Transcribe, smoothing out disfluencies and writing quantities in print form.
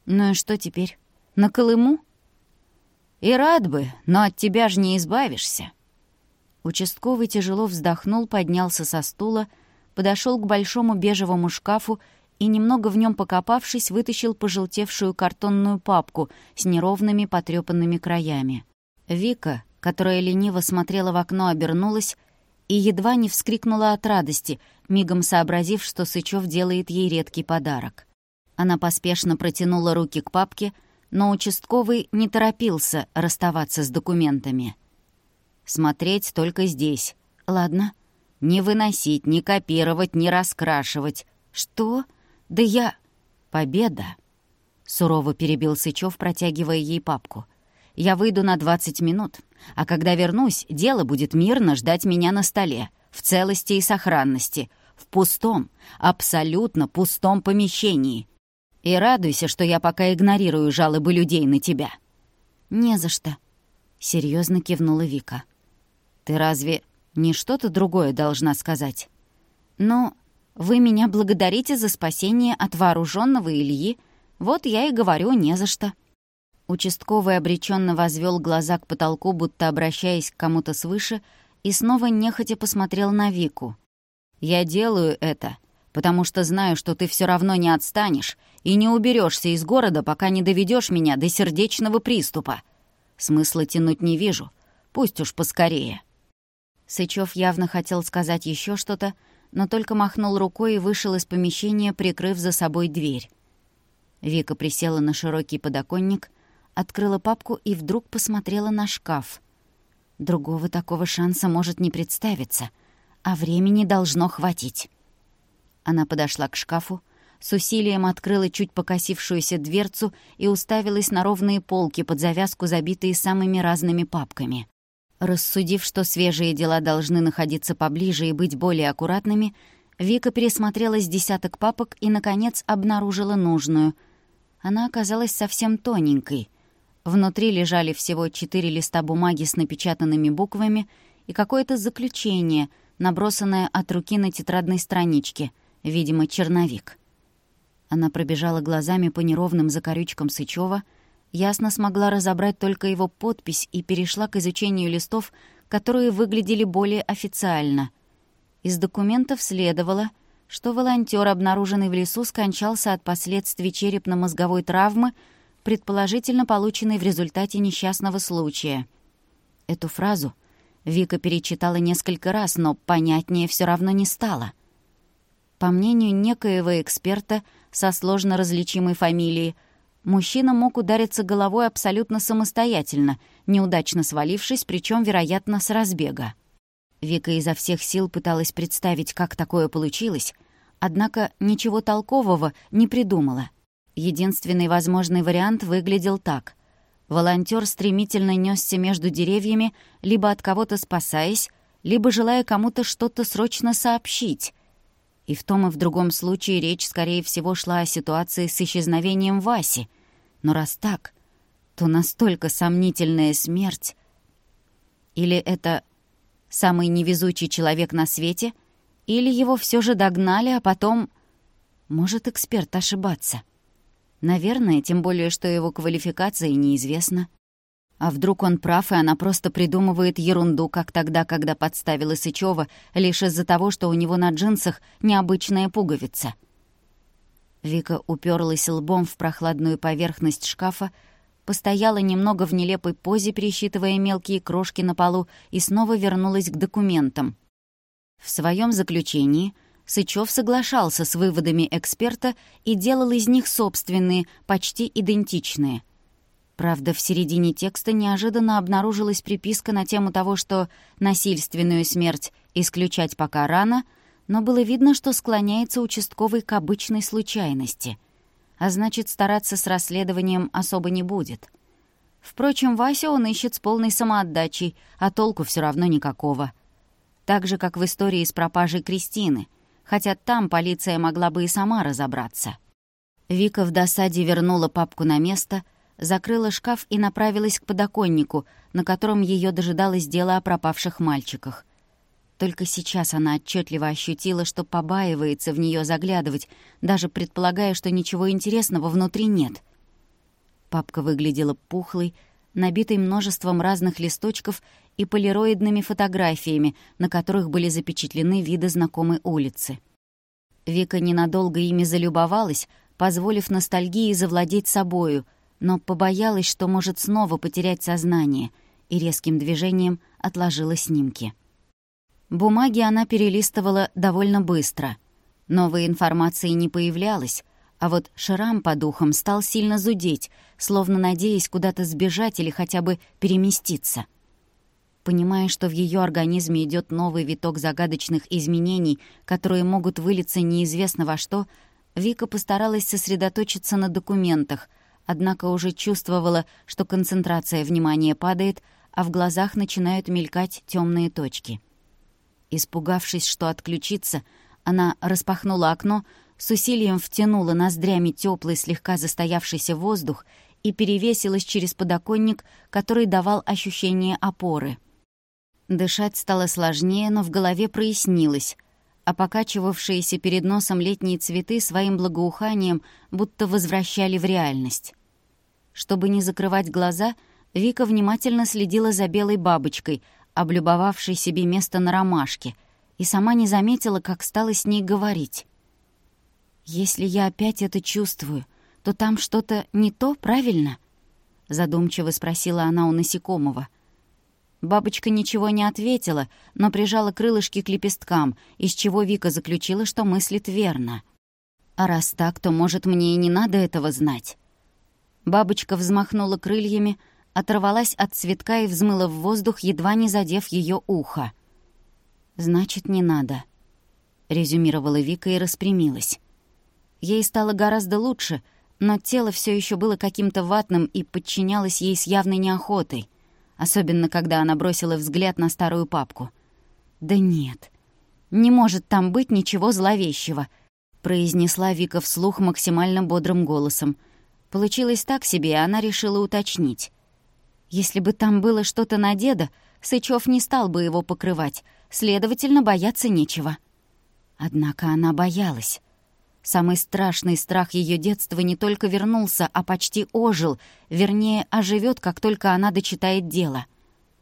«Ну и что теперь? На Колыму?» «И рад бы, но от тебя же не избавишься». Участковый тяжело вздохнул, поднялся со стула, подошел к большому бежевому шкафу и, немного в нем покопавшись, вытащил пожелтевшую картонную папку с неровными потрёпанными краями. Вика, которая лениво смотрела в окно, обернулась и едва не вскрикнула от радости, мигом сообразив, что Сычёв делает ей редкий подарок. Она поспешно протянула руки к папке, но участковый не торопился расставаться с документами. «Смотреть только здесь. Ладно. Не выносить, не копировать, не раскрашивать. Что? Да я...» «Победа!» — сурово перебил Сычёв, протягивая ей папку. «Я выйду на 20 минут, а когда вернусь, дело будет мирно ждать меня на столе, в целости и сохранности, в пустом, абсолютно пустом помещении. И радуйся, что я пока игнорирую жалобы людей на тебя». «Не за что», — серьезно кивнула Вика. «Ты разве не что-то другое должна сказать?» «Ну, вы меня благодарите за спасение от вооруженного Ильи. Вот я и говорю, не за что». Участковый обреченно возвел глаза к потолку, будто обращаясь к кому-то свыше, и снова нехотя посмотрел на Вику. «Я делаю это, потому что знаю, что ты все равно не отстанешь и не уберешься из города, пока не доведешь меня до сердечного приступа. Смысла тянуть не вижу. Пусть уж поскорее». Сычёв явно хотел сказать еще что-то, но только махнул рукой и вышел из помещения, прикрыв за собой дверь. Вика присела на широкий подоконник, открыла папку и вдруг посмотрела на шкаф. Другого такого шанса может не представиться, а времени должно хватить. Она подошла к шкафу, с усилием открыла чуть покосившуюся дверцу и уставилась на ровные полки под завязку, забитые самыми разными папками. Рассудив, что свежие дела должны находиться поближе и быть более аккуратными, Вика пересмотрела с десяток папок и, наконец, обнаружила нужную. Она оказалась совсем тоненькой. Внутри лежали всего 4 листа бумаги с напечатанными буквами и какое-то заключение, набросанное от руки на тетрадной страничке, видимо, черновик. Она пробежала глазами по неровным закорючкам Сычёва, ясно смогла разобрать только его подпись и перешла к изучению листов, которые выглядели более официально. Из документов следовало, что волонтёр, обнаруженный в лесу, скончался от последствий черепно-мозговой травмы, предположительно полученной в результате несчастного случая. Эту фразу Вика перечитала несколько раз, но понятнее всё равно не стало. По мнению некоего эксперта со сложно различимой фамилией, мужчина мог удариться головой абсолютно самостоятельно, неудачно свалившись, причем, вероятно, с разбега. Вика изо всех сил пыталась представить, как такое получилось, однако ничего толкового не придумала. Единственный возможный вариант выглядел так. Волонтёр стремительно нёсся между деревьями, либо от кого-то спасаясь, либо желая кому-то что-то срочно сообщить. И в том и в другом случае речь, скорее всего, шла о ситуации с исчезновением Васи. Но раз так, то настолько сомнительная смерть. Или это самый невезучий человек на свете, или его все же догнали, а потом... Может эксперт ошибаться? Наверное, тем более, что его квалификация неизвестна. А вдруг он прав, и она просто придумывает ерунду, как тогда, когда подставила Сычёва, лишь из-за того, что у него на джинсах необычная пуговица. Вика уперлась лбом в прохладную поверхность шкафа, постояла немного в нелепой позе, пересчитывая мелкие крошки на полу, и снова вернулась к документам. В своем заключении Сычёв соглашался с выводами эксперта и делал из них собственные, почти идентичные. Правда, в середине текста неожиданно обнаружилась приписка на тему того, что насильственную смерть исключать пока рано, но было видно, что склоняется участковый к обычной случайности, а значит, стараться с расследованием особо не будет. Впрочем, Васю он ищет с полной самоотдачей, а толку все равно никакого. Так же, как в истории с пропажей Кристины, хотя там полиция могла бы и сама разобраться. Вика в досаде вернула папку на место, закрыла шкаф и направилась к подоконнику, на котором ее дожидалось дело о пропавших мальчиках. Только сейчас она отчетливо ощутила, что побаивается в нее заглядывать, даже предполагая, что ничего интересного внутри нет. Папка выглядела пухлой, набитой множеством разных листочков и полироидными фотографиями, на которых были запечатлены виды знакомой улицы. Вика ненадолго ими залюбовалась, позволив ностальгии завладеть собою, но побоялась, что может снова потерять сознание, и резким движением отложила снимки. Бумаги она перелистывала довольно быстро. Новой информации не появлялось, а вот шрам по духам стал сильно зудеть, словно надеясь куда-то сбежать или хотя бы переместиться. Понимая, что в ее организме идет новый виток загадочных изменений, которые могут вылиться неизвестно во что, Вика постаралась сосредоточиться на документах, однако уже чувствовала, что концентрация внимания падает, а в глазах начинают мелькать темные точки. Испугавшись, что отключится, она распахнула окно, с усилием втянула ноздрями теплый, слегка застоявшийся воздух и перевесилась через подоконник, который давал ощущение опоры. Дышать стало сложнее, но в голове прояснилось, а покачивавшиеся перед носом летние цветы своим благоуханием будто возвращали в реальность. Чтобы не закрывать глаза, Вика внимательно следила за белой бабочкой, облюбовавшей себе место на ромашке, и сама не заметила, как стала с ней говорить. «Если я опять это чувствую, то там что-то не то, правильно?» — задумчиво спросила она у насекомого. Бабочка ничего не ответила, но прижала крылышки к лепесткам, из чего Вика заключила, что мыслит верно. «А раз так, то, может, мне и не надо этого знать». Бабочка взмахнула крыльями, оторвалась от цветка и взмыла в воздух, едва не задев ее ухо. «Значит, не надо», — резюмировала Вика и распрямилась. Ей стало гораздо лучше, но тело все еще было каким-то ватным и подчинялось ей с явной неохотой, особенно когда она бросила взгляд на старую папку. «Да нет, не может там быть ничего зловещего», — произнесла Вика вслух максимально бодрым голосом. Получилось так себе, и она решила уточнить. «Если бы там было что-то на деда, Сычёв не стал бы его покрывать, следовательно, бояться нечего». Однако она боялась. Самый страшный страх ее детства не только вернулся, а почти ожил, вернее, оживет, как только она дочитает дело.